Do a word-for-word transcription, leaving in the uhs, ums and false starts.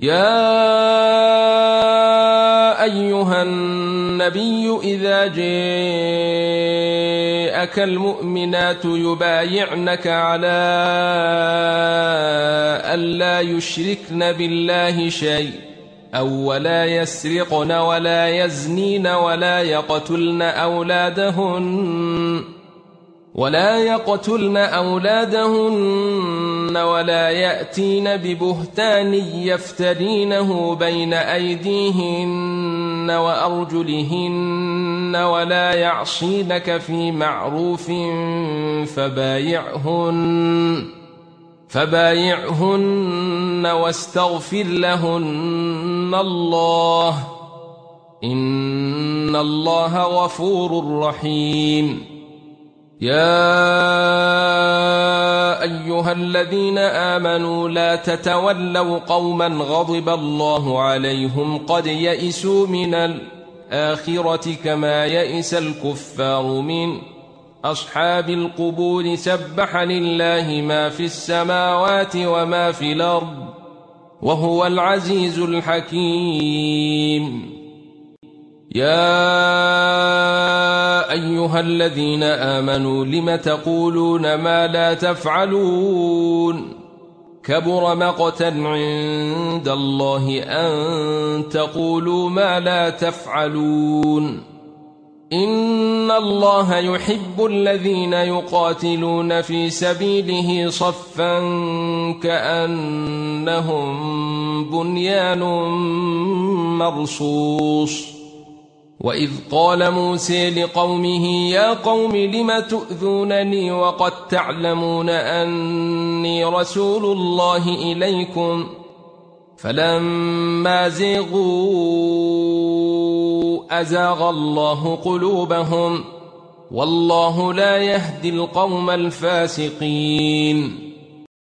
يا أيها النبي إذا جاءك المؤمنات يبايعنك على ألا يشركن بالله شيء أو ولا يسرقن ولا يزنين ولا يقتلن أولادهن ولا يقتلن أولادهن ولا يأتين ببهتان يفترينه بين أيديهن وأرجلهن ولا يعصينك في معروف فبايعهن فبايعهن واستغفر لهن الله إن الله غفور رحيم. يا أيها الذين آمنوا لا تتولوا قوما غضب الله عليهم قد يئسوا من الآخرة كما يئس الكفار من أصحاب القبور. سبح لله ما في السماوات وما في الأرض وهو العزيز الحكيم. يا أيها الذين آمنوا لم تقولون ما لا تفعلون كبر مقتا عند الله أن تقولوا ما لا تفعلون. إن الله يحب الذين يقاتلون في سبيله صفا كأنهم بنيان مرصوص. وإذ قال موسى لقومه يا قوم لم تؤذونني وقد تعلمون أني رسول الله إليكم فلما زاغوا أزاغ الله قلوبهم والله لا يهدي القوم الفاسقين.